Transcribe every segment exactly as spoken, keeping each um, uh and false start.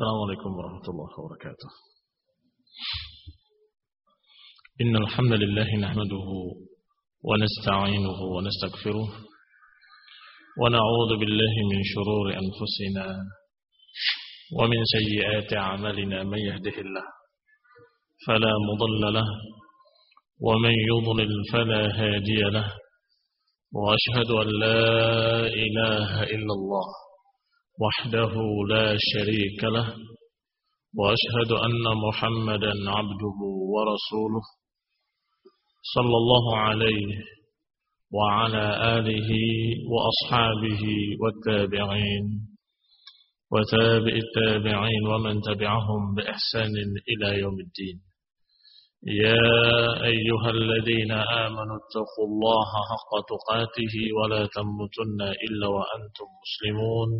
Assalamualaikum warahmatullahi wabarakatuh. Innal hamdalillah nahmaduhu wa nasta'inuhu wa nastaghfiruh wa na'udzu billahi min shururi anfusina wa min sayyiati a'malina man yahdihillah fala mudilla lahu wa man yudlil fala hadiya lahu wa ashhadu an la ilaha illallah وحده لا شريك له وأشهد أن محمدا عبده ورسوله صلى الله عليه وعلى آله وأصحابه والتابعين وتابع التابعين ومن تبعهم بإحسان إلى يوم الدين. يا أيها الذين آمنوا اتقوا الله حق تقاته ولا تموتن إلا وأنتم مسلمون.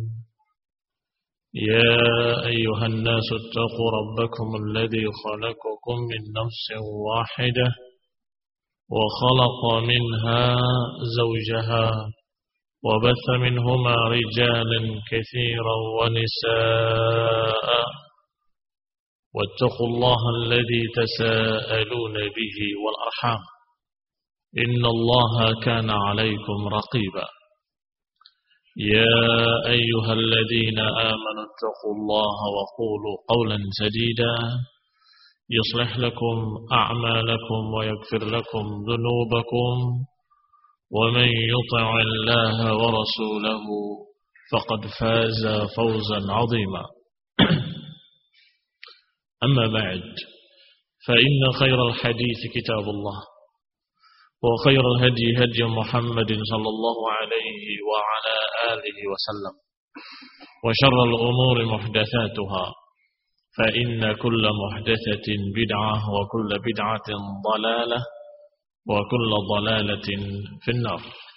يا أيها الناس اتقوا ربكم الذي خلقكم من نفس واحدة وخلق منها زوجها وبث منهما رجالا كثيرا ونساء واتقوا الله الذي تساءلون به والأرحام إن الله كان عليكم رقيبا. يا أيها الذين آمنوا اتقوا الله وقولوا قولا سديدا يصلح لكم أعمالكم ويغفر لكم ذنوبكم ومن يطع الله ورسوله فقد فاز فوزا عظيما. أما بعد فإن خير الحديث كتاب الله وخير الهدي هدي محمد صلى الله عليه وعلى آله وسلم وشر الأمور محدثاتها فإن كل محدثة بدعة وكل بدعة ضلالة وكل ضلالة في النار.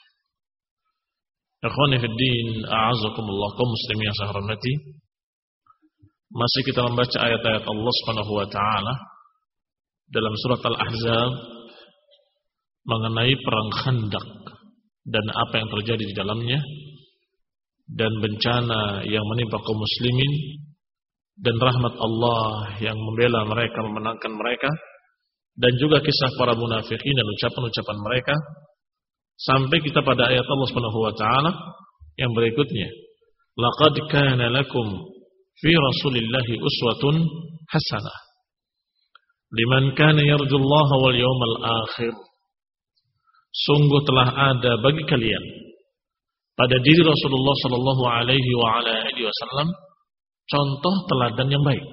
Ikhwani fi din, a'azakumullah, kaum muslimin yang saya hormati. Masih kita membaca ayat-ayat Allah Subhanahu wa taala dalam surat Al-Ahzab mengenai perang Khandaq dan apa yang terjadi di dalamnya dan bencana yang menimpa kaum muslimin dan rahmat Allah yang membela mereka, memenangkan mereka, dan juga kisah para munafikin dan ucapan-ucapan mereka sampai kita pada ayat Allah Subhanahu wa taala yang berikutnya. Laqad kana lakum fi Rasulillahi uswatun hasanah liman kana yarjullaha wal yawmal akhir. Sungguh telah ada bagi kalian pada diri Rasulullah sallallahu alaihi wa ala alihi wasallam contoh teladan yang baik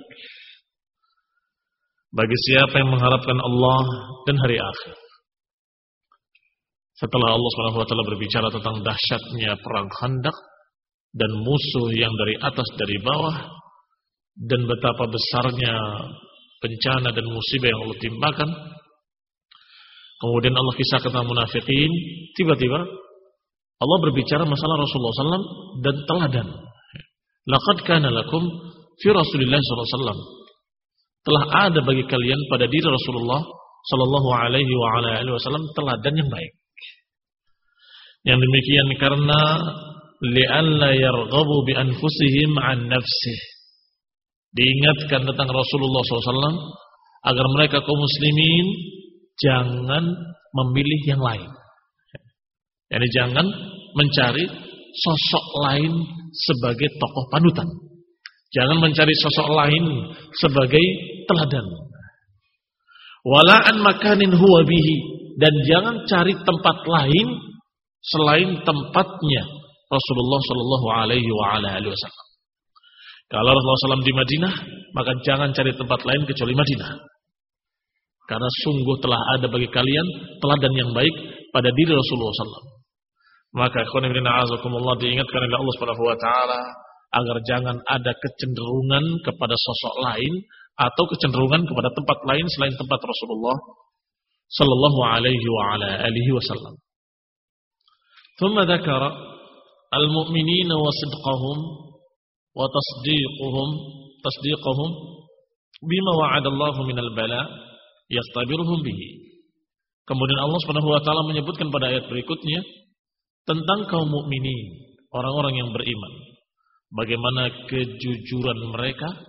bagi siapa yang mengharapkan Allah dan hari akhir. Setelah Allah Subhanahu wa taala berbicara tentang dahsyatnya perang Khandaq dan musuh yang dari atas dari bawah dan betapa besarnya bencana dan musibah yang Allah timpakan, kemudian Allah kisah tentang munafikin. Tiba-tiba Allah berbicara masalah Rasulullah sallallahu alaihi wasallam dan teladan. Laqad kana lakum fi Rasulillah sallallahu alaihi wasallam. Telah ada bagi kalian pada diri Rasulullah sallallahu alaihi wa ala alihi wasallam teladan yang baik. Yang demikian karena li'alla yarghabu bi anfusihim an nafsih. Diingatkan tentang Rasulullah sallallahu alaihi wasallam agar mereka kaum muslimin jangan memilih yang lain. Yani jangan mencari sosok lain sebagai tokoh panutan. Jangan mencari sosok lain sebagai teladan. Wala an makanin huwa bihi, dan jangan cari tempat lain selain tempatnya Rasulullah sallallahu alaihi wa ala alihi wasallam. Kalau Rasulullah sallallahu alaihi wasallam di Madinah, maka jangan cari tempat lain kecuali Madinah. Karena sungguh telah ada bagi kalian teladan yang baik pada diri Rasulullah sallallahu alaihi wasallam. Maka ikhwan fillah a'azakumullah, diingatkan oleh Allah Subhanahu wa taala agar jangan ada kecenderungan kepada sosok lain atau kecenderungan kepada tempat lain selain tempat Rasulullah sallallahu alaihi wa ala alihi wasallam. Thumma dzakara al-mu'minina wa sidqahum wa tasdiquhum tasdiquhum bima wa'ada Allah minal bala yastabiruhum bihi. Kemudian Allah Subhanahu wa taala menyebutkan pada ayat berikutnya tentang kaum mukminin, orang-orang yang beriman, bagaimana kejujuran mereka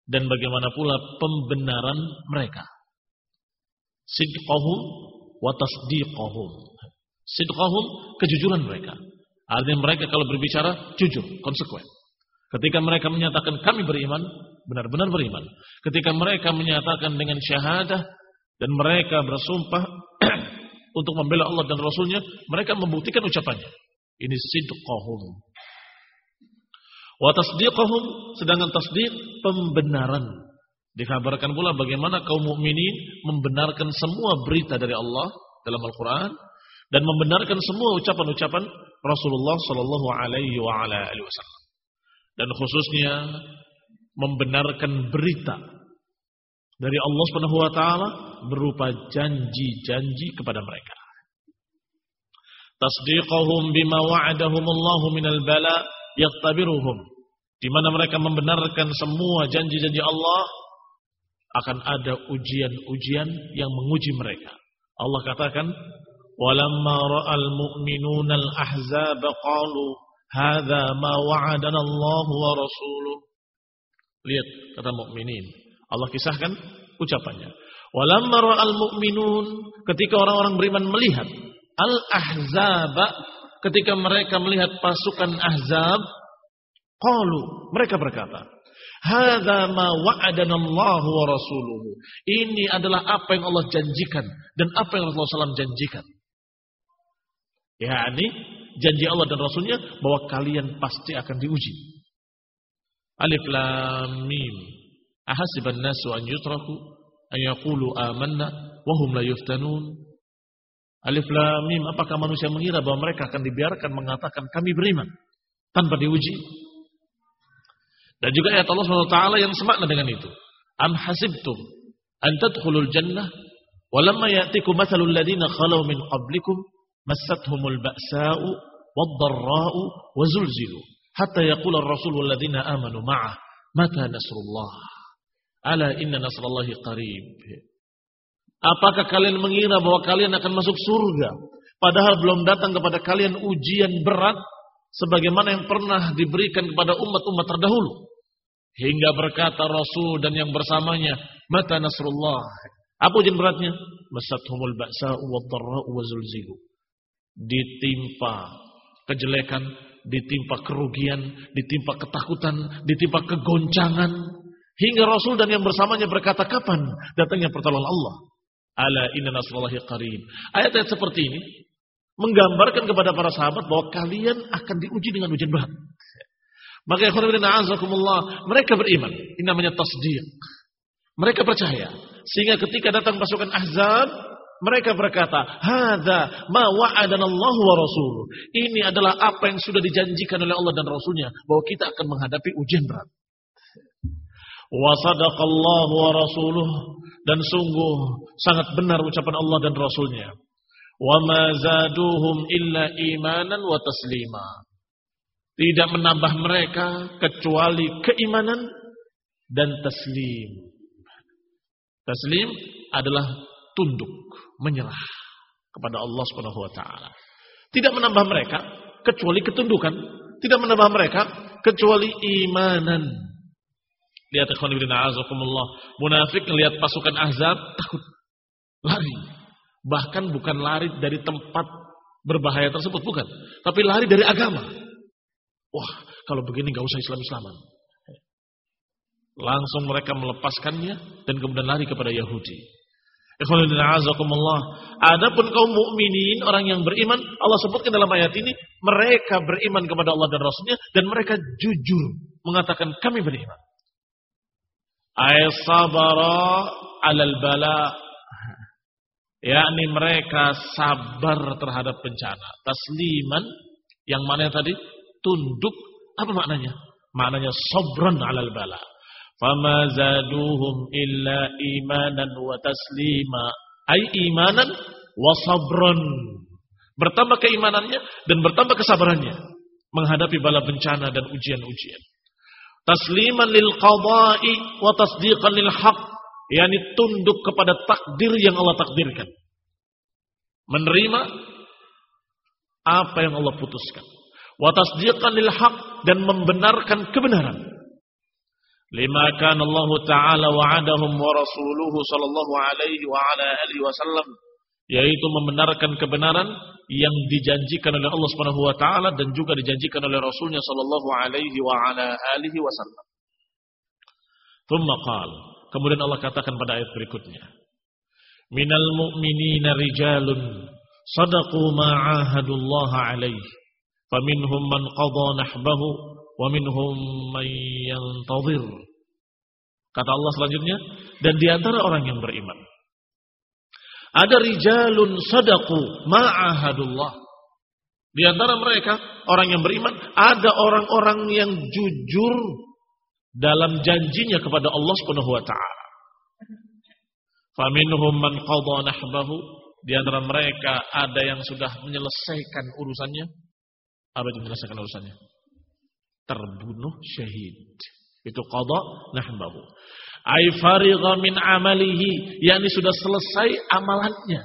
dan bagaimana pula pembenaran mereka. Sidqahum wa tasdiqahum. Sidqahum, kejujuran mereka. Artinya mereka kalau berbicara jujur, konsekuen. Ketika mereka menyatakan kami beriman, benar-benar beriman. Ketika mereka menyatakan dengan syahadah dan mereka bersumpah untuk membela Allah dan Rasulnya, mereka membuktikan ucapannya. Ini sidqahum. Wa tasdiqahum, sedangkan tasdiq pembenaran. Dikabarkan pula bagaimana kaum mukminin membenarkan semua berita dari Allah dalam Al-Quran dan membenarkan semua ucapan-ucapan Rasulullah Sallallahu Alaihi Wasallam, dan khususnya membenarkan berita dari Allah Subhanahu Wa Taala berupa janji-janji kepada mereka. Tasdiqahum bima wa'adahumullahu minal bala yaktabiruhum, di mana mereka membenarkan semua janji-janji Allah. Akan ada ujian-ujian yang menguji mereka. Allah katakan, "Walamma ra'al mu'minuna al-ahzab qalu hadza ma wa'adana Allah wa rasuluh." Lihat kata mukminin. Allah kisahkan ucapannya. Walamma ra'al mu'minun, ketika orang-orang beriman melihat al-ahzab, ketika mereka melihat pasukan Ahzab, qalu, mereka berkata, hadza ma wa'adana Allah wa rasuluhu. Ini adalah apa yang Allah janjikan dan apa yang Rasulullah shallallahu alaihi wasallam janjikan. yakni janji Allah dan Rasulnya bahwa kalian pasti akan diuji. Alif lam mim. Ahasiban nasu an yutraku an yaqulu amanna wa hum la yuftanun. Alif lam mim. Apakah manusia mengira bahwa mereka akan dibiarkan mengatakan kami beriman tanpa diuji? Dan juga ayat Allah subhanahu wa taala yang semakna dengan itu. Am hasibtum an tadkhulul jannah wa lamma ya'tikum mathalul ladina khalu min qablikum massathumul ba'sa'u wad-dharra'u wa zulzilu hatta yaqula ar-rasul wal ladina amanu ma'ah mata nasrullah ala inna nasrallahi qarib. Apakah kalian mengira bahwa kalian akan masuk surga padahal belum datang kepada kalian ujian berat sebagaimana yang pernah diberikan kepada umat-umat terdahulu, hingga berkata Rasul dan yang bersamanya, mata nasrullah. Apa ujian beratnya? Masathumul ba'sa'u wad-dharra'u wa zulzilu. Ditimpa kejelekan, ditimpa kerugian, ditimpa ketakutan, ditimpa kegoncangan, hingga Rasul dan yang bersamanya berkata, kapan datangnya pertolongan Allah? Ala inna nasrullahi qarib. Ayat-ayat seperti ini menggambarkan kepada para sahabat bahwa kalian akan diuji dengan ujian berat. Maka ikhwan fillah a'azakumullah, mereka beriman. Ini namanya tasdiq. Mereka percaya. Sehingga ketika datang pasukan Ahzab, mereka berkata, hadza ma wa'adanallahu wa rasuluh. Ini adalah apa yang sudah dijanjikan oleh Allah dan Rasulnya, bahwa kita akan menghadapi ujian berat. Wa sadaqallahu wa rasuluh, dan sungguh sangat benar ucapan Allah dan Rasulnya. Wa ma zaduhum illa imanan wa taslima. Tidak menambah mereka kecuali keimanan dan taslim. Taslim adalah tunduk, menyerah kepada Allah Subhanahu wa taala. Tidak menambah mereka kecuali ketundukan, tidak menambah mereka kecuali imanan. Lihat ikhwan fillah azakumullah, munafik melihat pasukan Ahzab takut, lari. Bahkan bukan lari dari tempat berbahaya tersebut, bukan. Tapi lari dari agama. Wah, kalau begini gak usah Islam-Islaman. Langsung mereka melepaskannya dan kemudian lari kepada Yahudi. Adapun kaum mukminin, orang yang beriman, Allah sebutkan dalam ayat ini, mereka beriman kepada Allah dan Rasulnya, dan mereka jujur mengatakan kami beriman. Ay sabara alal bala, yakni mereka sabar terhadap bencana. Tasliman, yang mana tadi? Tunduk. Apa maknanya? Maknanya sabran alal bala. Fama zaduhum illa imanan wa taslima. Ay imanan wa sabran. Bertambah keimanannya dan bertambah kesabarannya menghadapi bala bencana dan ujian-ujian. Tasliman lil qada'i wa tasdiqan lil haqq. yakni tunduk kepada takdir yang Allah takdirkan. Menerima apa yang Allah putuskan. Wa tasdiqan lil haq, dan membenarkan kebenaran. Lima kana Allah Ta'ala wa'adahum wa rasuluhu sallallahu alaihi wa ala alihi wasallam, yaitu membenarkan kebenaran yang dijanjikan oleh Allah Subhanahu wa taala dan juga dijanjikan oleh Rasulnya sallallahu alaihi wa ala alihi wasallam. Tsumma qala, kemudian Allah katakan pada ayat berikutnya, minal mu'minina rijalun sadaqu ma 'ahadullaha alaihi faminhum man qada nahbahu wa minhum man yantazir. Kata Allah selanjutnya, dan di antara orang yang beriman ada rijalun sadaqu ma'ahadullah. Di antara mereka orang yang beriman ada orang-orang yang jujur dalam janjinya kepada Allah Subhanahu wa taala. Faminhum man qada nahbahu, di antara mereka ada yang sudah menyelesaikan urusannya. Apa itu menyelesaikan urusannya? Terbunuh syahid. Itu qada nahbahu. Ai farigha min amalihi, yakni sudah selesai amalannya.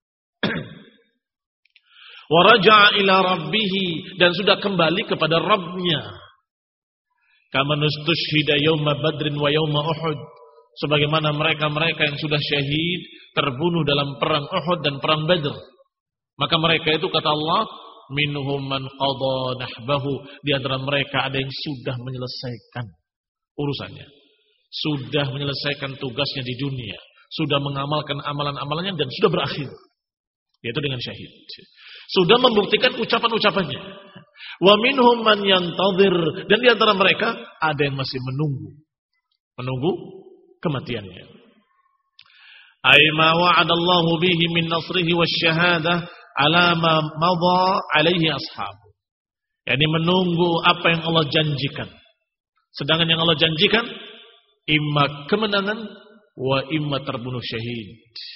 Wa raja'a ila rabbih, dan sudah kembali kepada Rabbnya. Kama nustushhida yauma badrin wa yauma uhud, sebagaimana mereka-mereka yang sudah syahid terbunuh dalam perang Uhud dan perang Badr. Maka mereka itu kata Allah, minhum man qada nahbahu, di antara mereka ada yang sudah menyelesaikan urusannya, sudah menyelesaikan tugasnya di dunia, sudah mengamalkan amalan-amalannya dan sudah berakhir, yaitu dengan syahid. Sudah membuktikan ucapan-ucapannya. Wa minhum man yantazir, dan di antara mereka ada yang masih menunggu, menunggu kematiannya. Ay ma wa'adallahu bihi min nasrihi wasyahadah ala ma madha alaihi ashabu. Yani menunggu apa yang Allah janjikan. Sedangkan yang Allah janjikan imma kemenangan wa imma terbunuh syahid.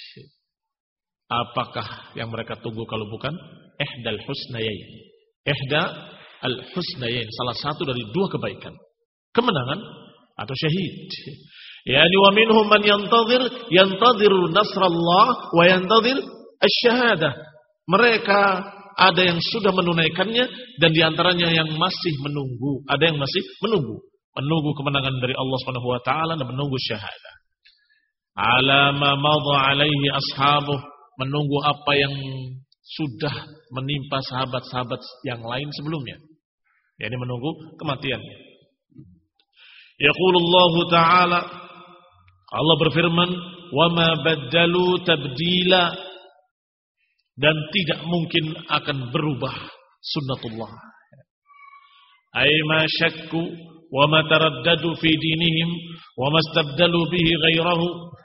Apakah yang mereka tunggu kalau bukan ihdal husnayain? Ihda al-husnayain, salah satu dari dua kebaikan, kemenangan atau syahid. Yani wa minhum man yantazir, yantazir nasrallah wa yantazir asy-syahadah. Mereka ada yang sudah menunaikannya dan diantaranya yang masih menunggu, ada yang masih menunggu, menunggu kemenangan dari Allah Subhanahu wa taala dan menunggu syahadah. Ala ma madha alaihi ashabuh, menunggu apa yang sudah menimpa sahabat-sahabat yang lain sebelumnya. Yani menunggu kematian. Yaqulullahu ta'ala, Allah berfirman, wa ma baddalu tabdila, dan tidak mungkin akan berubah sunnatullah. Ay ma syakku wa ma taraddadu fi dinihim wa ma istabdalu bihi ghairahu.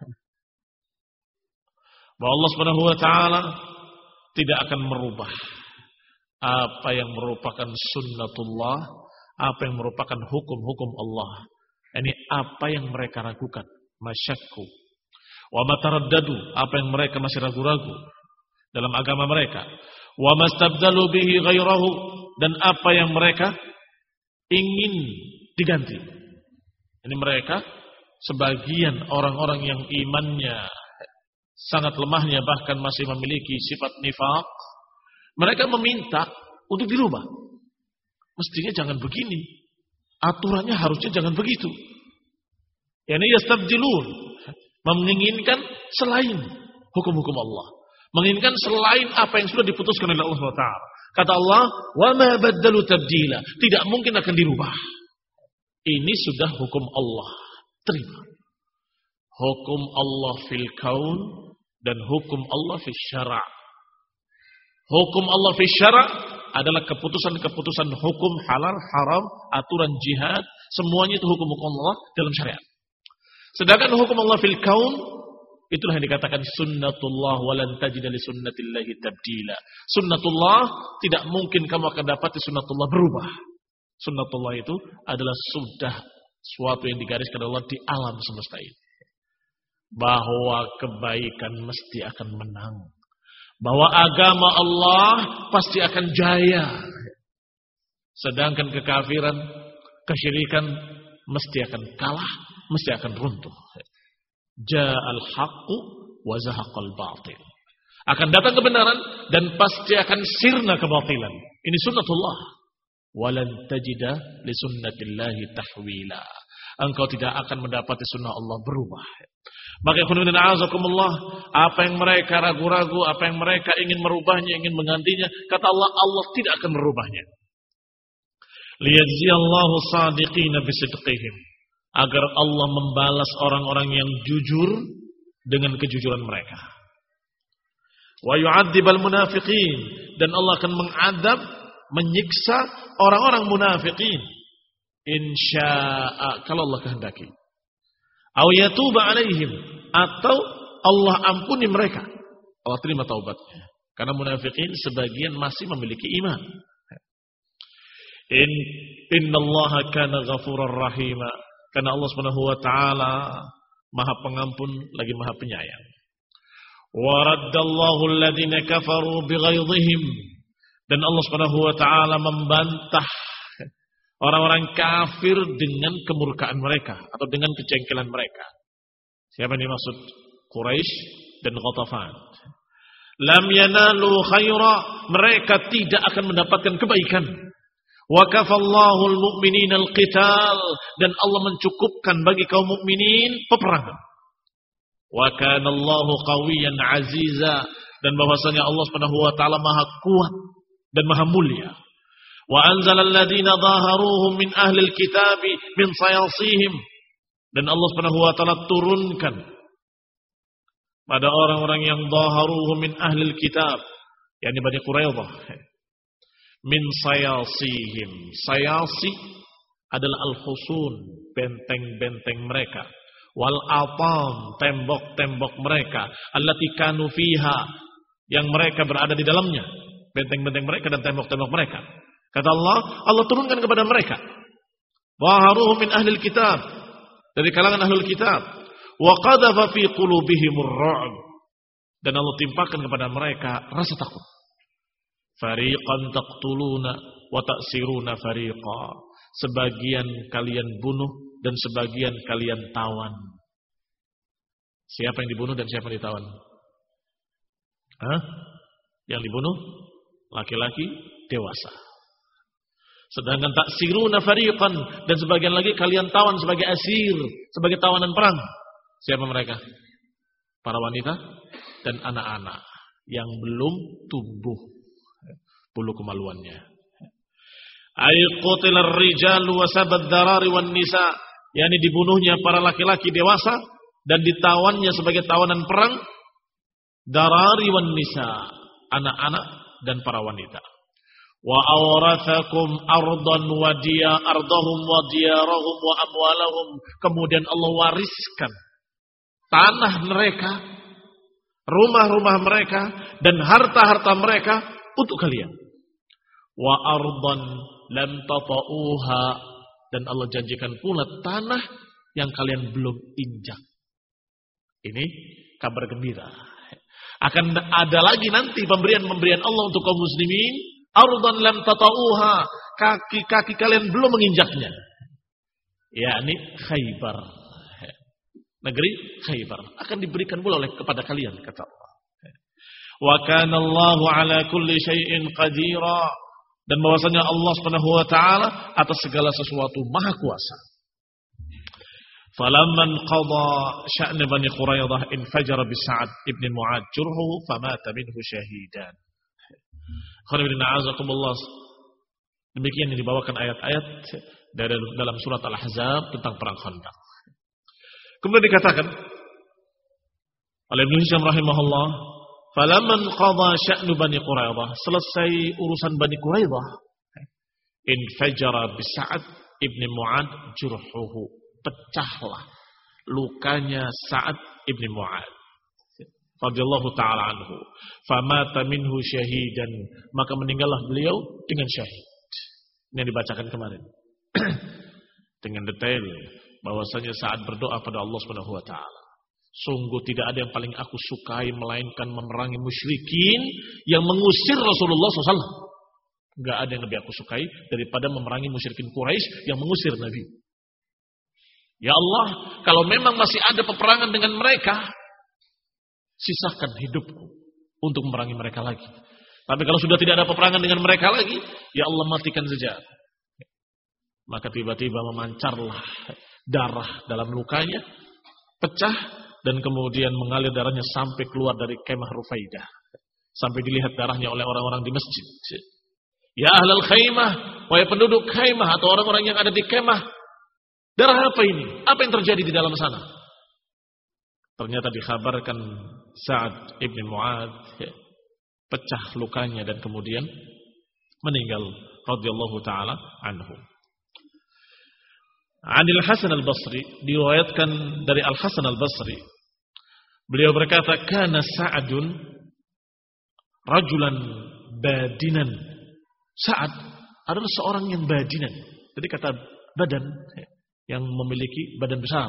Bahwa Allah Subhanahu wa taala tidak akan merubah apa yang merupakan sunnatullah, apa yang merupakan hukum-hukum Allah. Ini apa yang mereka ragukan, masyakku. Wa ma taraddadu, apa yang mereka masih ragu-ragu dalam agama mereka. Wa mastabdalu bihi ghairahu, dan apa yang mereka ingin diganti. Ini mereka sebagian orang-orang yang imannya sangat lemahnya, bahkan masih memiliki sifat nifaq, mereka meminta untuk dirubah. Mestinya jangan begini, aturannya harusnya jangan begitu. Yani yastabdilun, menginginkan selain hukum-hukum Allah, menginginkan selain apa yang sudah diputuskan oleh Allah Subhanahu wa taala. Kata Allah, wa ma baddalu tabdila, tidak mungkin akan dirubah. Ini sudah hukum Allah, terima. Hukum Allah fil kaun dan hukum Allah fil syara'. Hukum Allah fil syara' adalah keputusan-keputusan hukum halal, haram, aturan jihad, semuanya itu hukum-hukum Allah dalam syariat. Sedangkan hukum Allah fil kaun, itulah yang dikatakan sunnatullah walan tajida li sunnatillahi tabdila. Sunnatullah, tidak mungkin kamu akan dapati sunnatullah berubah. Sunnatullah itu adalah sudah suatu yang digariskan Allah di alam semesta ini. Bahwa kebaikan mesti akan menang. Bahwa agama Allah pasti akan jaya. Sedangkan kekafiran, kesyirikan mesti akan kalah, mesti akan runtuh. Ja'al haqqu wa zahaqal batil. Akan datang kebenaran dan pasti akan sirna kebatilan. Ini sunnatullah. Walan tajida li sunnatillahi tahwila. engkau tidak akan mendapati sunnah Allah berubah. Maka ikhwan a'azakumullah, apa yang mereka ragu-ragu, apa yang mereka ingin merubahnya, ingin menggantinya, kata Allah, Allah tidak akan merubahnya. Liyajziyallahu shadiqina bisidqihim, agar Allah membalas orang-orang yang jujur dengan kejujuran mereka. Wa yu'adzibal munafiqin, dan Allah akan mengadab, menyiksa orang-orang munafiqin. Insya'a, kalau Allah kehendaki. Aw yatuba alaihim, atau Allah ampuni mereka. Allah terima taubatnya. Karena munafiqin sebagian masih memiliki iman. In innallaha kana ghafurar rahima, karena Allah Subhanahu wa taala Maha Pengampun lagi Maha Penyayang. Wa raddallahu alladhina kafaru bighaidhihim, dan Allah Subhanahu wa taala membantah orang-orang kafir dengan kemurkaan mereka atau dengan kejengkelan mereka. Siapa yang dimaksud? Quraisy dan Ghatafan. Lam yanalu khaira, mereka tidak akan mendapatkan kebaikan. Wa kafallahu al-mu'minina al-qital, dan Allah mencukupkan bagi kaum mukminin peperangan. Wa kana Allahu qawiyyan aziza, dan bahwasanya Allah Subhanahu wa taala Maha kuat dan Maha mulia. Wa anzalal ladzina dhaharuhum min ahlil kitabi min sayasihim, dan Allah Subhanahu wa taala turunkan pada orang-orang yang dhaharuhum min ahlil kitab, yakni Bani Quraidah, min sayasihim. Sayasi adalah al-husun, benteng-benteng mereka, wal atam, tembok-tembok mereka, allati kanu fiha, yang mereka berada di dalamnya, benteng-benteng mereka dan tembok-tembok mereka. Kata Allah, Allah turunkan kepada mereka. Dhaharuhum min ahlil kitab, dari kalangan ahlul kitab. Wa qadhafa fi qulubihimur ru'b, dan Allah timpakan kepada mereka rasa takut. Fariqan taqtuluna wa ta'siruna fariqa, sebagian kalian bunuh dan sebagian kalian tawan. Siapa yang dibunuh dan siapa yang ditawan? Hah? Yang dibunuh laki-laki dewasa. Sedangkan taksiruna fariqan, dan sebagian lagi kalian tawan sebagai asir, sebagai tawanan perang. Siapa mereka? Para wanita dan anak-anak yang belum tumbuh bulu kemaluannya. Ay qutilar rijalu wa sabad darari wan nisa, yakni dibunuhnya para laki-laki dewasa dan ditawannya sebagai tawanan perang, darari wan nisa, anak-anak dan para wanita. Wa awrathakum ardan wa diya ardahum wa diyarahum wa amwalahum, kemudian Allah wariskan tanah mereka, rumah-rumah mereka dan harta-harta mereka untuk kalian. Wa ardan lam tata'uha, dan Allah janjikan pula tanah yang kalian belum injak. Ini kabar gembira. Akan ada lagi nanti pemberian-pemberian Allah untuk kaum muslimin. Ardan lam tata'uha, kaki-kaki kalian belum menginjaknya. Yakni Khaybar, negeri Khaybar akan diberikan pula oleh kepada kalian, kata Allah. Wa kana Allahu ala kulli syai'in qadira, dan bahwasanya Allah Subhanahu wa taala atas segala sesuatu maha kuasa. Falamman qada sya'n Bani Quraidah infajara bi Sa'ad ibn Mu'adh jurhuhu famata minhu syahidan. Demikian yang dibawakan ayat-ayat dari dalam surat Al-Ahzab tentang perang Khandaq. Kemudian dikatakan oleh Ibnu Hisham rahimahullah, falamman qada sya'nu Bani Quraidah, selesai urusan Bani Quraidah, infajara bi Sa'ad ibn Mu'adh jurhuhu, pecahlah lukanya Sa'ad ibn Mu'adh radhiyallahu ta'ala anhu, famata minhu syahidan, maka meninggallah beliau dengan syahid. Ini yang dibacakan kemarin dengan detail bahwasanya saat berdoa pada Allah Subhanahu wa taala, sungguh tidak ada yang paling aku sukai melainkan memerangi musyrikin yang mengusir Rasulullah shallallahu alaihi wasallam. Enggak ada yang lebih aku sukai daripada memerangi musyrikin Quraisy yang mengusir Nabi. Ya Allah, kalau memang masih ada peperangan dengan mereka, sisakan hidupku untuk memerangi mereka lagi. Tapi kalau sudah tidak ada peperangan dengan mereka lagi, ya Allah matikan saja. Maka tiba-tiba memancarlah darah dalam lukanya, pecah, dan kemudian mengalir darahnya sampai keluar dari kemah Rufaidah. Sampai dilihat darahnya oleh orang-orang di masjid. Ya ahlal khaymah, wahai penduduk khaymah atau orang-orang yang ada di kemah, darah apa ini? Apa yang terjadi di dalam sana? Ternyata dikhabarkan Sa'ad ibn Mu'adz ya, pecah lukanya dan kemudian meninggal radhiyallahu taala anhu. Anil Hasan al-Basri, diriwayatkan dari Al-Hasan al-Basri, beliau berkata, kana Sa'adun rajulan badinan. Sa'ad adalah seorang yang badinan. Jadi kata badan, yang memiliki badan besar.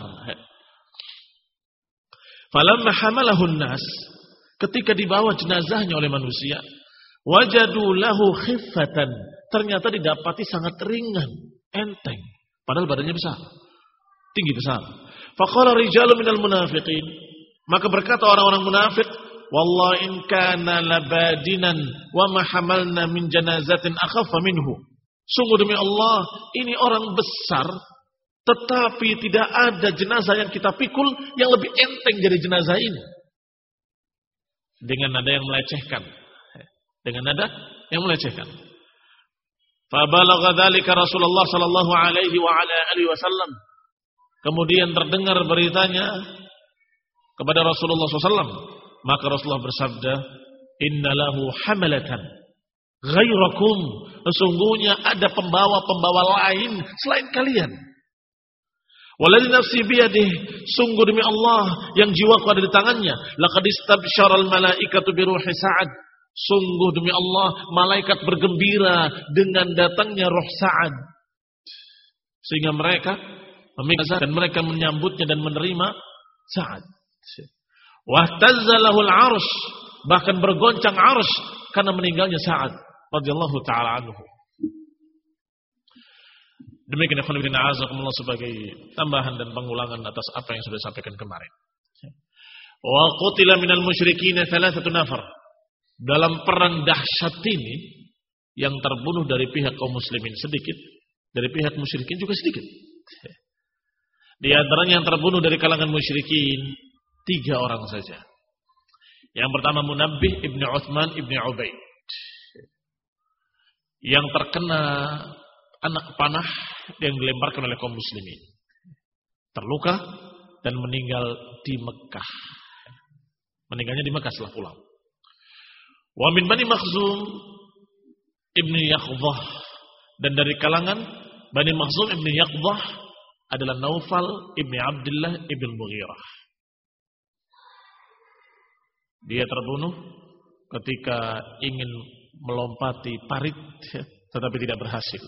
Falamma hamalahun nas, ketika dibawa jenazahnya oleh manusia, wajadu lahu khiffatan, ternyata didapati sangat ringan, enteng, padahal badannya besar, tinggi besar. Faqala rijalu minal munafiqin, maka berkata orang-orang munafik, wallahi in kana labadinan wa ma hamalna min janazatin akhaffa minhu. Sungguh demi Allah, ini orang besar, tetapi tidak ada jenazah yang kita pikul yang lebih enteng dari jenazah ini. Dengan nada yang melecehkan. Dengan nada yang melecehkan. Fabalagha dzalika Rasulullah sallallahu alaihi wa ala alihi wasallam. Kemudian terdengar beritanya kepada Rasulullah sallallahu alaihi wasallam. Maka Rasulullah bersabda, "Inna lahu hamalatan ghairakum." Sesungguhnya ada pembawa-pembawa lain selain kalian. Waladzi nafsi biyadihi, sungguh demi Allah yang jiwaku ada di tangannya, laqad istabsyaral malaikatu bi ruhi Sa'ad. Sungguh demi Allah malaikat bergembira dengan datangnya roh Sa'ad. Sehingga mereka meminta dan mereka menyambutnya dan menerima Sa'ad. Wahtazza lahul 'arsy, bahkan bergoncang 'arsy karena meninggalnya Sa'ad radhiyallahu taala anhu. Demikian ikhwan fillah azakumullah sebagai tambahan dan pengulangan atas apa yang sudah disampaikan kemarin. Wa qutila minal musyrikin thalathatu nafar. Dalam perang dahsyat ini yang terbunuh dari pihak kaum muslimin sedikit, dari pihak musyrikin juga sedikit. Di antaranya yang terbunuh dari kalangan musyrikin tiga orang saja. Yang pertama Munabbih ibn Uthman ibn Ubaid, yang terkena anak panah yang dilemparkan oleh kaum muslimin, terluka dan meninggal di Mekah. Meninggalnya di Mekah setelah pulang. Wa min Bani Makhzum ibn Yaqdhah, dan dari kalangan Bani Makhzum ibn Yaqdhah adalah Naufal ibn Abdullah ibn Mughirah. Dia terbunuh ketika ingin melompati parit tetapi tidak berhasil.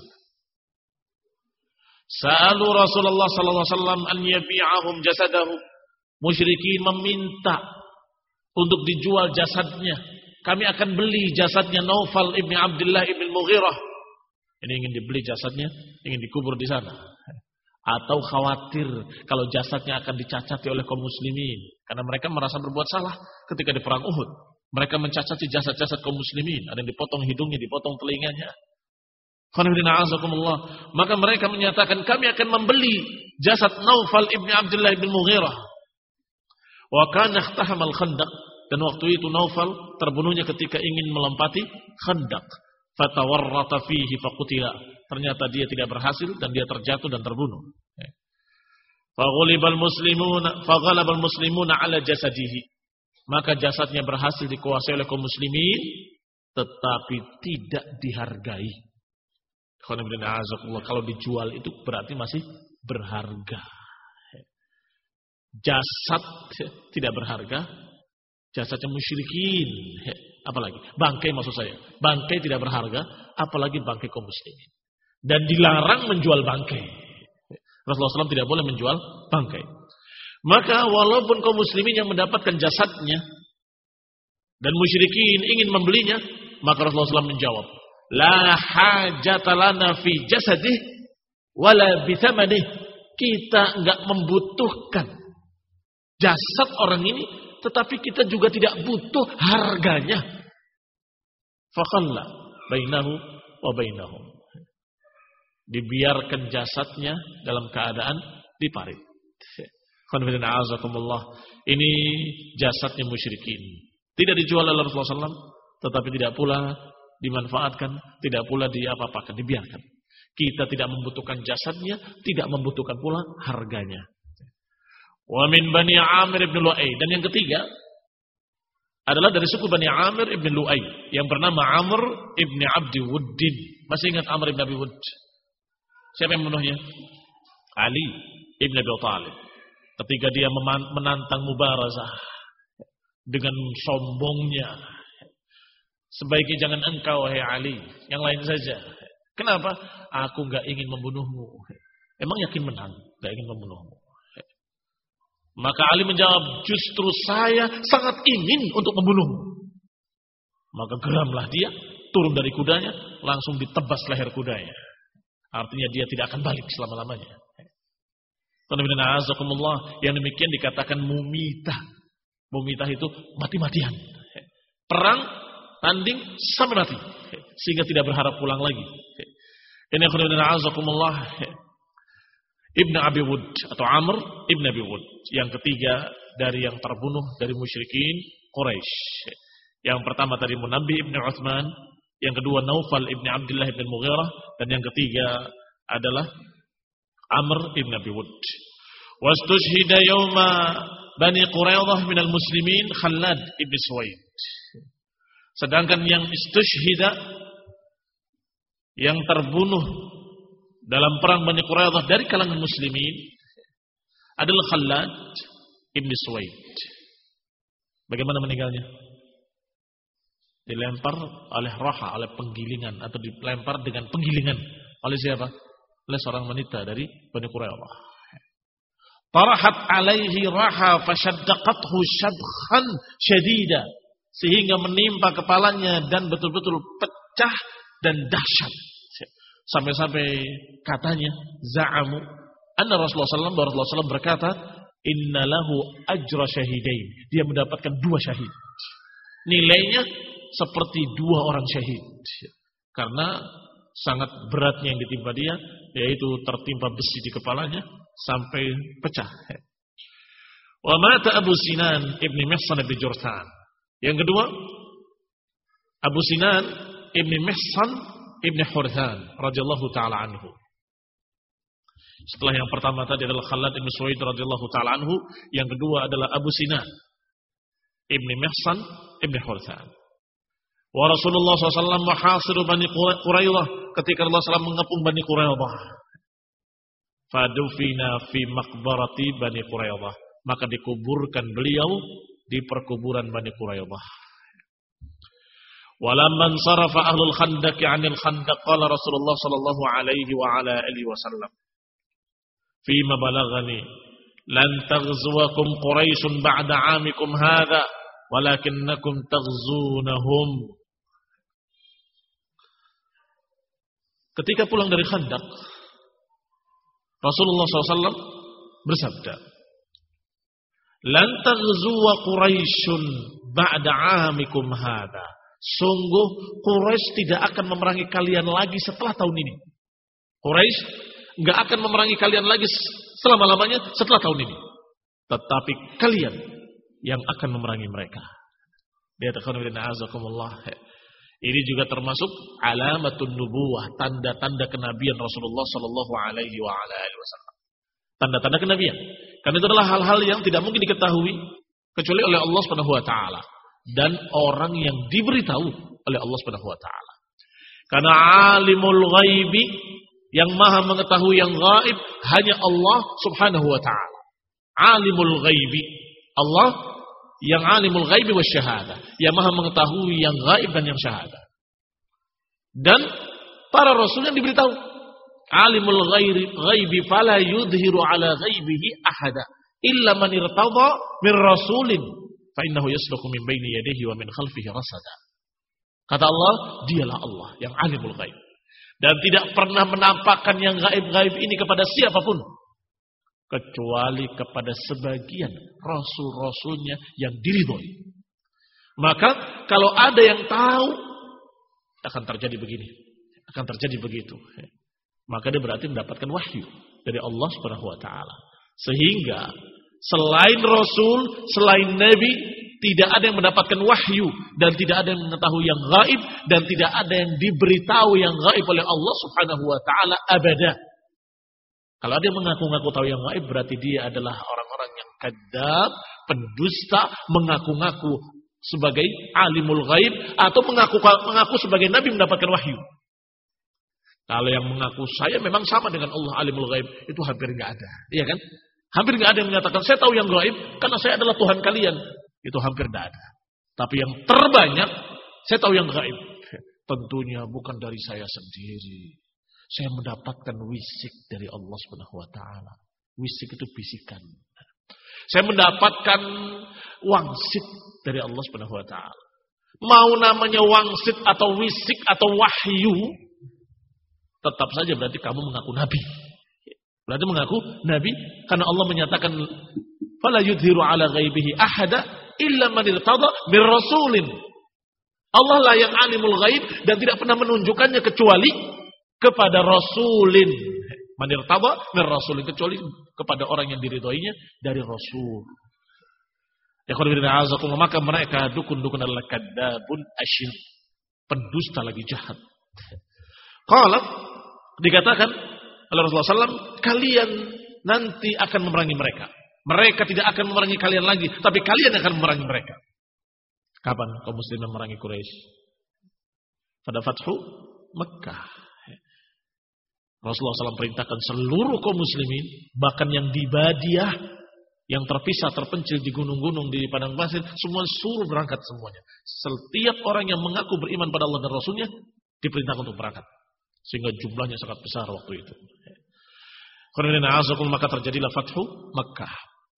Sa'alu Rasulullah sallallahu alaihi wasallam an yabi'ahum jasadahu. Musyrikin meminta untuk dijual jasadnya. Kami akan beli jasadnya Naufal ibn Abdullah ibn Mughirah. Ini ingin dibeli jasadnya, ingin dikubur di sana. Atau khawatir kalau jasadnya akan dicacati oleh kaum muslimin. Karena mereka merasa berbuat salah ketika di perang Uhud. Mereka mencacati jasad-jasad kaum muslimin. Ada yang dipotong hidungnya, dipotong telinganya. Maka mereka menyatakan kami akan membeli jasad Naufal ibn Abdullah ibn Mughirah. Wa kana ikhtahamal Khandaq, dan waktu itu Naufal terbunuhnya ketika ingin melompati Khandaq. Fatawarrata fihi faqutila. Ternyata dia tidak berhasil dan dia terjatuh dan terbunuh. Faghulibal muslimuna faghalabal muslimuna ala jasadihi. Maka jasadnya berhasil dikuasai oleh kaum muslimin tetapi tidak dihargai. Kalau dijual itu berarti masih berharga. Jasad tidak berharga, jasadnya musyrikin, apalagi bangkai maksud saya, bangkai tidak berharga, apalagi bangkai kaum muslimin. Dan dilarang menjual bangkai. Rasulullah shallallahu alaihi wasallam tidak boleh menjual bangkai. Maka walaupun kaum muslimin yang mendapatkan jasadnya dan musyrikin ingin membelinya, maka Rasulullah shallallahu alaihi wasallam menjawab, la hajata lana fi jasadih wala bithamadih. Kita enggak membutuhkan jasad orang ini, tetapi kita juga tidak butuh harganya. Fakhalla bainahu wa bainahum. Dibiarkan jasadnya dalam keadaan diparit. Ini jasadnya musyrikin. Tidak dijual oleh Rasulullah shallallahu alaihi wasallam, tetapi tidak pula dimanfaatkan, tidak pula diapa-apakan, dibiarkan. Kita tidak membutuhkan jasadnya, tidak membutuhkan pula harganya. Wa min Bani Amir ibn Lu'ay. Dan yang ketiga adalah dari suku Bani Amir ibn Lu'ay yang bernama Amr ibn Abdi Wuddin. Masih ingat Amr ibn Abi Wudd? Siapa yang membunuhnya? Ali ibn Abi Thalib. Ketika dia menantang mubarazah dengan sombongnya, sebaiknya jangan engkau wahai Ali, yang lain saja. Kenapa? Aku enggak ingin membunuhmu. Emang yakin menang? Enggak ingin membunuhmu. Maka Ali menjawab, justru saya sangat ingin untuk membunuhmu. Maka geramlah dia, turun dari kudanya, langsung ditebas leher kudanya. Artinya dia tidak akan balik selama-lamanya. Yang demikian dikatakan mumitah. Mumitah itu mati-matian. Perang, tanding, sampai mati. Sehingga tidak berharap pulang lagi. Ini azakumullah. Ibn Abi Wudd atau Amr Ibn Abi Wudd. Yang ketiga dari yang terbunuh dari musyrikin Quraisy. Yang pertama tadi Munabbih Ibn Uthman. Yang kedua Naufal Ibn Abdullah Ibn Mughirah. Dan yang ketiga adalah Amr Ibn Abi Wudd. Wastushhida yawma Bani Quraidah minal muslimin Khalad Ibn Suwaid. Sedangkan yang istushhida, yang terbunuh dalam perang Bani Quraidah dari kalangan muslimin adalah Khalad Ibn Suwaid. Bagaimana meninggalnya? Dilempar oleh roha, oleh penggilingan, atau dilempar dengan penggilingan oleh siapa? Oleh seorang wanita dari Bani Quraidah. Tarahat alaihi raha fashaddaqathu shadkhan syadida, sehingga menimpa kepalanya dan betul-betul pecah dan dahsyat. Sampai-sampai katanya za'amu anna Rasulullah sallallahu alaihi wasallam, Rasulullah sallallahu alaihi wasallam berkata, inna lahu ajra syahidain. Dia mendapatkan dua syahid. Nilainya seperti dua orang syahid. Karena sangat beratnya yang ditimpa dia, yaitu tertimpa besi di kepalanya sampai pecah. Wa mata Abu Sinan ibn Mihsan ibn Jurthan. Yang kedua, Abu Sinan ibn Mihsan ibn Hurthan radhiyallahu taala anhu. Setelah yang pertama tadi adalah Khalad ibn Suwaid radhiyallahu taala anhu, yang kedua adalah Abu Sinan ibn Mihsan ibn Hurthan. Wa Rasulullah sallallahu alaihi wasallam muhasiru Bani Quraidah, ketika Rasulullah sallallahu alaihi wasallam mengepung Bani Quraidah. Fadufina fi maqbarati Bani Quraidah, maka dikuburkan beliau di perkuburan Bani Quraidah. Walamman sarafa ahlul khandaq 'anil khandaq, qala Rasulullah sallallahu alaihi wa ala alihi wasallam, fima balaghani lan taghzuwakum Quraisyun ba'da 'amikum hadha walakinnakum taghzunahum. Ketika pulang dari Khandaq, Rasulullah shallallahu alaihi wasallam bersabda, lan taghzuwa Quraisyun ba'da 'amikum hadha. Sungguh Quraisy tidak akan memerangi kalian lagi setelah tahun ini. Quraisy enggak akan memerangi kalian lagi selama-lamanya setelah tahun ini. Tetapi kalian yang akan memerangi mereka. Dia azakumullah. Ini juga termasuk alamatun nubuwah, tanda-tanda kenabian Rasulullah sallallahu alaihi wa ala alihi wasallam. Tanda-tanda kenabian. Karena itu adalah hal-hal yang tidak mungkin diketahui kecuali oleh Allah Subhanahu wa taala dan orang yang diberitahu oleh Allah Subhanahu wa taala. Karena alimul ghaibi, yang maha mengetahui yang gaib, hanya Allah Subhanahu wa taala. Alimul ghaibi, Allah yang alimul ghaibi wasyahada, yang maha mengetahui yang gaib dan yang syahada. Dan para rasul yang diberitahu, alimul ghaibi fala yudhiru ala ghaibihi ahada illa man irtadha min rasulin fa innahu yasluku min baini yadayhi wa min khalfihi rasada. Kata Allah, dialah Allah yang alimul ghaib, dan tidak pernah menampakkan yang gaib-gaib ini kepada siapapun kecuali kepada sebagian rasul-rasulnya yang diridhoi. Maka kalau ada yang tahu akan terjadi begini, akan terjadi begitu, maka dia berarti mendapatkan wahyu dari Allah Subhanahu wa taala. Sehingga selain Rasul, selain Nabi, tidak ada yang mendapatkan wahyu dan tidak ada yang mengetahui yang gaib dan tidak ada yang diberitahu yang gaib oleh Allah Subhanahu wa taala abada. Kalau ada yang mengaku-ngaku tahu yang gaib, berarti dia adalah orang-orang yang kadzab, pendusta, mengaku-ngaku sebagai alimul gaib atau mengaku mengaku sebagai nabi mendapatkan wahyu. Kalau yang mengaku saya memang sama dengan Allah alimul gaib, itu hampir enggak ada. Iya kan? Hampir enggak ada yang menyatakan saya tahu yang gaib karena saya adalah Tuhan kalian. Itu hampir enggak ada. Tapi yang terbanyak saya tahu yang gaib. Tentunya bukan dari saya sendiri. Saya mendapatkan wisik dari Allah Subhanahu wa taala. Wisik itu bisikan. Saya mendapatkan wangsit dari Allah Subhanahu wa taala. Mau namanya wangsit atau wisik atau wahyu, tetap saja berarti kamu mengaku nabi. Berarti mengaku nabi karena Allah menyatakan fala yudhiru ala ghaibihi ahada illa man irtada mir rasulin. Allah lah yang alimul ghaib dan tidak pernah menunjukkannya kecuali kepada rasulin. Man irtada mir rasulin, kecuali kepada orang yang diridhoinya dari rasul. Maka mereka dukun-dukun adalah kadzabun asyir, pendusta lagi jahat. Qala, dikatakan oleh Rasulullah sallallahu alaihi wasallam, kalian nanti akan memerangi mereka. Mereka tidak akan memerangi kalian lagi, tapi kalian akan memerangi mereka. Kapan kaum muslimin memerangi Quraisy? Pada Fathu Mekkah. Rasulullah sallallahu alaihi wasallam perintahkan seluruh kaum muslimin, bahkan yang di Badiah, yang terpisah, terpencil di gunung-gunung, di padang pasir, semua suruh berangkat semuanya. Setiap orang yang mengaku beriman pada Allah dan Rasulnya diperintahkan untuk berangkat. Sehingga jumlahnya sangat besar waktu itu. Maka terjadilah Fathu Makkah.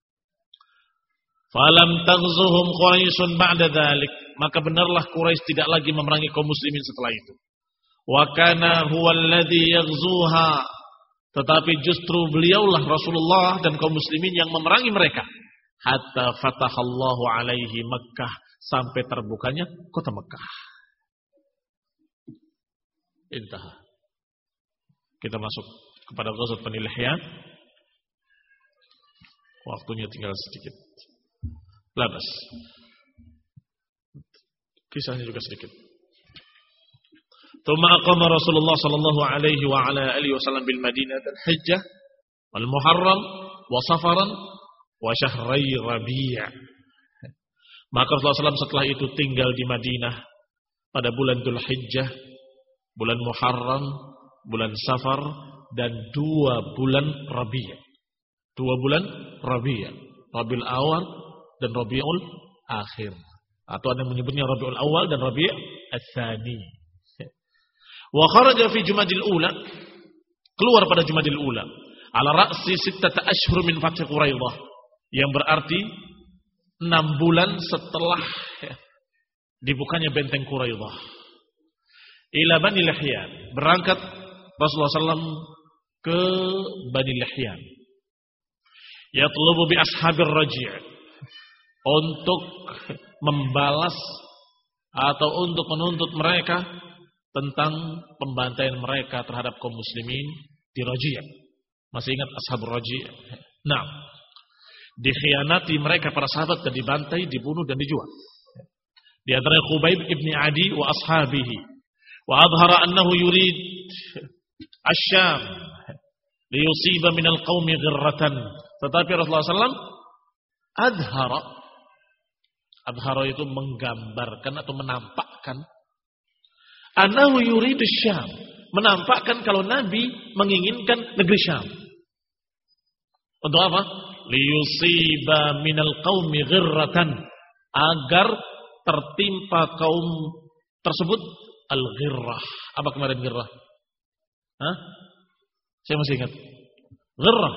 Falam taghzuhum Quraisyun ba'da dzalik. Maka benarlah Quraisy tidak lagi memerangi kaum muslimin setelah itu. Wa kana huwa alladhi yaghzuha. Tetapi justru beliaulah Rasulullah dan kaum muslimin yang memerangi mereka. Hatta fatahallahu alaihi Makkah. Sampai terbukanya kota Makkah. Intah. Kita masuk kepada Ghazwat Bani Lihyan. Waktunya tinggal sedikit. Labas. Kisahnya juga sedikit. Tsumma aqama Rasulullah sallallahu alaihi wa ala alihi wasallam bil Madinah dan Hajjah wal Muharram wa Safaran wa syahrai Rabi'. Maka Rasulullah sallallahu alaihi wasallam setelah itu tinggal di Madinah pada bulan Dzulhijjah, bulan Muharram, bulan Safar dan dua bulan Rabi'. Dua bulan Rabi', Rabiul Awal dan Rabiul Akhir. Atau ada yang menyebutnya Rabiul Awal dan Rabi' Ats-Tsani. Wa kharaja fi Jumadil Ula, keluar pada Jumadil Ula, ala ra'si sittata ashhur min fath Quraidah, yang berarti enam bulan setelah dibukanya benteng Quraidah. Ila Bani Lihyan, berangkat Rasulullah sallallahu alaihi wasallam ke Bani Lihyan. Yatlubu bi ashabir Raji', untuk membalas atau untuk menuntut mereka tentang pembantaian mereka terhadap kaum muslimin di Raji'. Masih ingat ashabur Raji'? Nah, dikhianati mereka para sahabat dan dibantai, dibunuh dan dijual. Di antara Khubayb ibni Adi wa ashabihi. Wa adhara annahu yurid Asyam liyusiba minal qaumi ghirratan. Tetapi Rasulullah sallallahu alaihi wasallam adhara, adhara itu menggambarkan atau menampakkan, annahu yuridu Syam, menampakkan kalau Nabi menginginkan negeri Syam. Untuk apa? Liyusiba minal qaumi ghirratan, agar tertimpa kaum tersebut al-ghirrah. Apa kemarin ghirrah? Hah? Saya masih ingat. Ghirrah.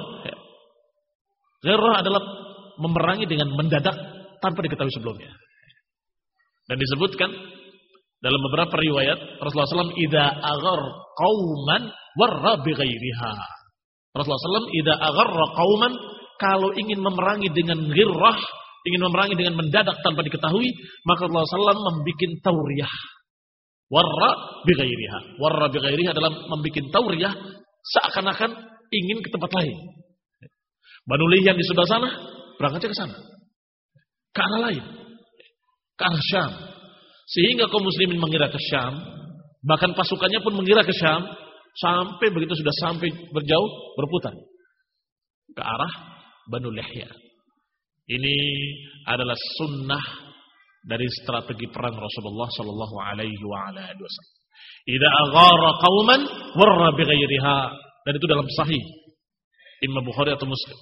Ghirrah adalah memerangi dengan mendadak tanpa diketahui sebelumnya. Dan disebutkan dalam beberapa riwayat Rasulullah sallallahu alaihi wasallam idza aghar qauman warra bi ghairiha. Rasulullah sallallahu alaihi wasallam idza agharra qauman, kalau ingin memerangi dengan ghirrah, ingin memerangi dengan mendadak tanpa diketahui, maka Rasulullah sallallahu alaihi wasallam membikin tauriyah. Warra bi ghairiha. Warra bi ghairiha adalah membikin tauriyah seakan-akan ingin ke tempat lain. Banu Lihyan di sebelah sana, berangkatnya ke sana. Ke arah lain. Ke arah Syam. Sehingga kaum muslimin mengira ke Syam. Bahkan pasukannya pun mengira ke Syam. Sampai begitu sudah sampai berjauh, berputar. Ke arah Banu Lihyan. Ini adalah sunnah dari strategi perang Rasulullah sallallahu alaihi wasallam. Idza aghara qauman warra bighairiha. Dan itu dalam sahih Imam Bukhari atau Muslim.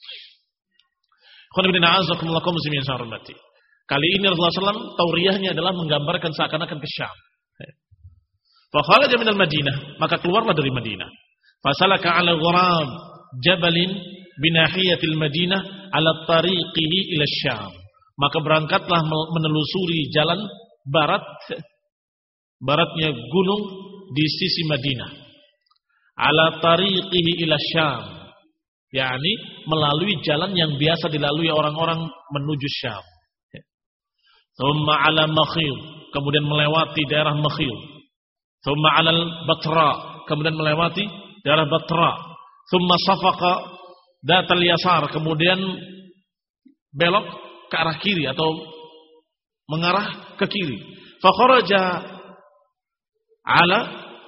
Qul inna a'azakumullah kaum muslimin sarmati. Kali ini Rasulullah sallallahu alaihi wasallam tauriyahnya adalah menggambarkan seakan-akan ke Syam. Fa kharaja minal Madinah, maka keluarlah dari Madinah. Fasalaka 'ala ghurab jabalin binahiyatil Madinah 'ala tariqihi ila Syam. Maka berangkatlah menelusuri jalan barat, baratnya gunung di sisi Madinah. Ala tariqihi ila Syam, yakni melalui jalan yang biasa dilalui orang-orang menuju Syam. Thumma ala Makhil, kemudian melewati daerah Makhil. Thumma ala Batra, kemudian melewati daerah Batra. Thumma safaqa datal yasar, kemudian belok ke arah kiri atau mengarah ke kiri. Fa kharaja ala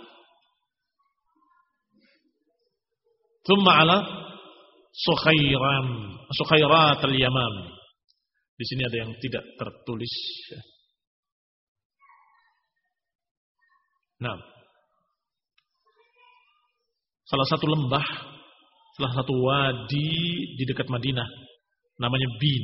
thumma ala Sukhairan Sukhairat al-Yaman. Di sini ada yang tidak tertulis. Nah, salah satu lembah, salah satu wadi di dekat Madinah, namanya Bin.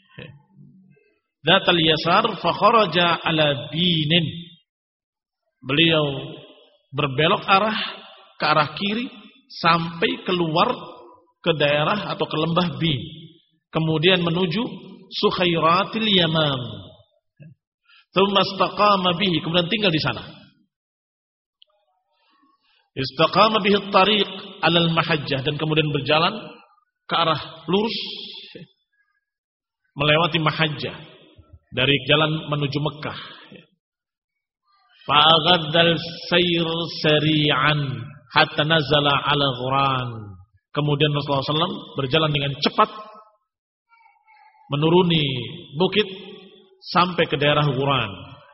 Datal yasar fa kharaja ala Binin. Beliau berbelok arah ke arah kiri sampai keluar ke daerah atau ke lembah Bin. Kemudian menuju Sukhairatil Yaman. Tsumma istaqama bihi, kemudian tinggal di sana. Istaqama bihi at-tariq 'ala al-mahajjah, dan kemudian berjalan ke arah lurus melewati Mahajjah dari jalan menuju Mekah. Fa'aghadal sayr sari'an hatta nazala 'ala Ghuran. Kemudian Rasulullah sallallahu alaihi wasallam berjalan dengan cepat menuruni bukit sampai ke daerah Ghuran.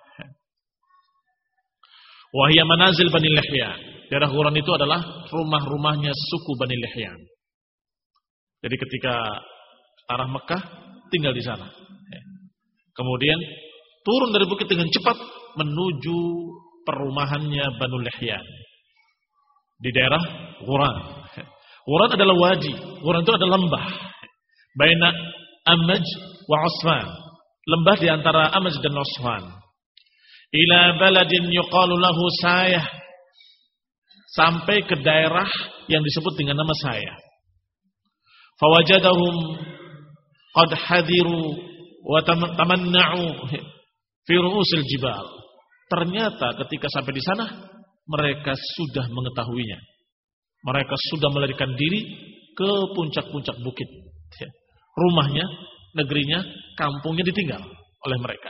Wa hiya manazil Bani Lihyan. Daerah Ghuran itu adalah rumah-rumahnya suku Bani Lihyan. Jadi ketika arah Mekah tinggal di sana. Kemudian turun dari bukit dengan cepat menuju perumahannya Banu Lihyan di daerah Ghuran. Ghuran adalah wadi. Ghuran itu adalah lembah. Baina Amaj wa Usfan. Lembah di antara Amaj dan Usfan. Ila baladin yuqalu lahu Sayah. Sampai ke daerah yang disebut dengan nama Sayah. Fawajadahum qad hadiru wa tamanna'u fi ru'usil jibal. Ternyata ketika sampai di sana mereka sudah mengetahuinya. Mereka sudah melarikan diri ke puncak-puncak bukit. Rumahnya, negerinya, kampungnya ditinggal oleh mereka.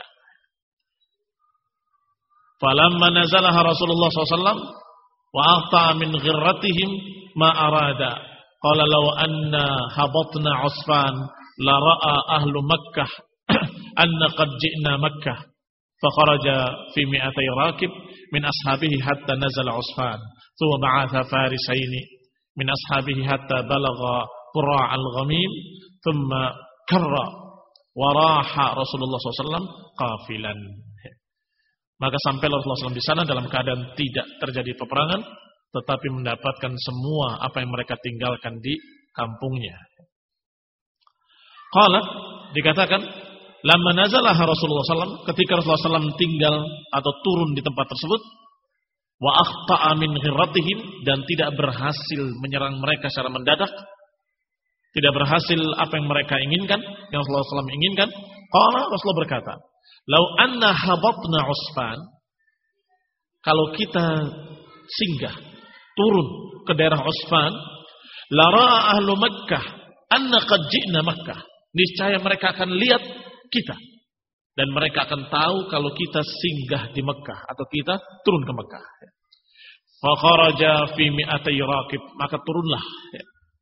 Falamma nazalaha Rasulullah sallallahu alaihi wasallam wa aqta min ghirratihim ma arada. Qala law anna habatna Usfan la ra'a ahlu Makkah anna qad ji'na Makkah. Fa kharaja fi mi'atay rakib min ashabihi hatta nazala Usfan. Thumma ba'atha farisaini min ashabihi hatta balagha qura' al-ghamim. Thumma karra wa raha Rasulullah sallallahu alaihi wasallam qafilan. Maka sampailah Rasulullah sallallahu alaihi wasallam di sana dalam keadaan tidak terjadi peperangan, tetapi mendapatkan semua apa yang mereka tinggalkan di kampungnya. Qala, dikatakan, lamma nazalah Rasulullah sallallahu alaihi wasallam, ketika Rasulullah sallallahu alaihi wasallam tinggal atau turun di tempat tersebut, wa akhta'a min ghirratihim, dan tidak berhasil menyerang mereka secara mendadak, tidak berhasil apa yang mereka inginkan, yang Rasulullah sallallahu alaihi wasallam inginkan. Qala, Rasulullah berkata, lau anna habatna Usfan, kalau kita singgah turun ke daerah Usfan, la ra'a ahlu Makkah anna qad ji'na Makkah, niscaya mereka akan lihat kita dan mereka akan tahu kalau kita singgah di Mekah atau kita turun ke Mekah. Fa kharaja fi mi'atay raqib, maka turunlah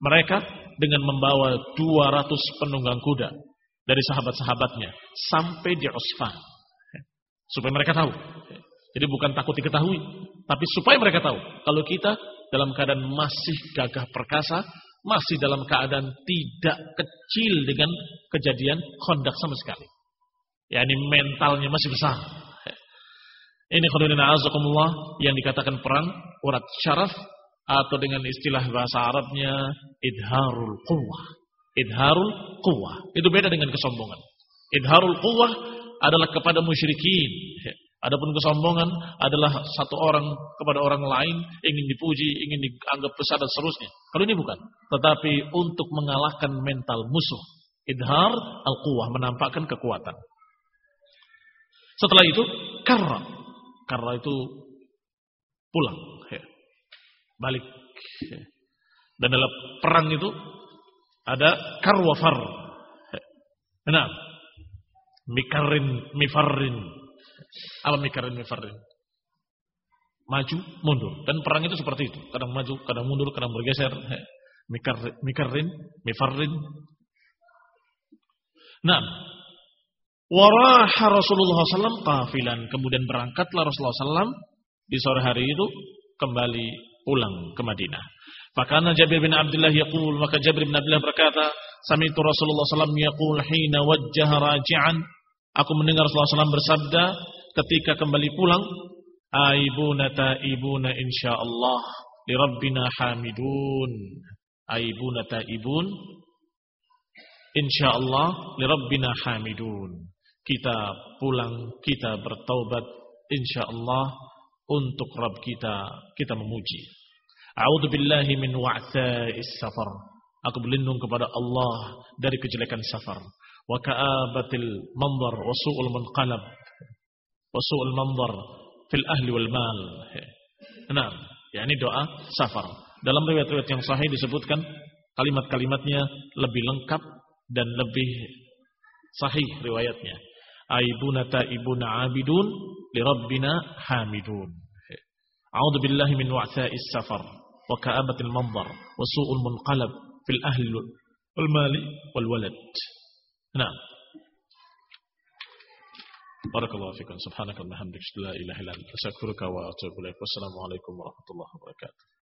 Mereka dengan membawa dua ratus penunggang kuda dari sahabat-sahabatnya sampai di Usfan. Supaya mereka tahu. Jadi bukan takut diketahui, tapi supaya mereka tahu kalau kita dalam keadaan masih gagah perkasa, masih dalam keadaan tidak kecil dengan kejadian Khandaq sama sekali. Ya, ini mentalnya masih besar. Ini khairuddin a'azakumullah yang dikatakan perang urat syaraf atau dengan istilah bahasa Arabnya idharul quwwah. Idharul quwwah. Itu beda dengan kesombongan. Idharul quwwah adalah kepada musyrikin. Adapun kesombongan adalah satu orang kepada orang lain, ingin dipuji, ingin dianggap besar dan seterusnya. Kalau ini bukan, tetapi untuk mengalahkan mental musuh. Idhar al-quwwah, menampakkan kekuatan. Setelah itu karra. Karra itu pulang, balik. Dan dalam perang itu ada karwafar. Nah, mikarin mifarin. Apa mikarin mifarin? Maju, mundur. Dan perang itu seperti itu. Kadang maju, kadang mundur, kadang bergeser. Mikar, mikarin, mifarin. Nah, waraha Rasulullah shallallahu alaihi wasallam qafilan. Kemudian berangkatlah Rasulullah shallallahu alaihi wasallam di sore hari itu kembali pulang ke Madinah. Fakana Jabir bin Abdullah yaqul, maka Jabir bin Abdullah berkata, sami'tu Rasulullah shallallahu alaihi wasallam yaqul hina wajjaha raji'an. Aku mendengar Rasulullah shallallahu alaihi wasallam bersabda ketika kembali pulang, aibuna taibuna insyaallah li rabbina hamidun. Aibuna taibun insyaallah li rabbina hamidun. Kita pulang, kita bertaubat insyaallah untuk Rabb kita, kita memuji. A'udzu billahi min wa'tha'is safar. Aku berlindung kepada Allah dari kejelekan safar. Wa ka'abatil manzar wa su'ul munqalab wa su'ul manzar fil ahli wal mal. Nah, yakni doa safar. Dalam riwayat-riwayat yang sahih disebutkan kalimat-kalimatnya lebih lengkap dan lebih sahih riwayatnya. Aibuna taibuna abidun li rabbina hamidun. A'udzu billahi min wa'tha'is safar wa ka'abatil manzar wa su'ul munqalab fil ahli wal mali wal walad. Nah, barakallahu fikum. Subhanakallahumma hamdika, la ilaha illa anta, astaghfiruka wa atubu ilaik. Wassalamualaikum warahmatullahi wabarakatuh.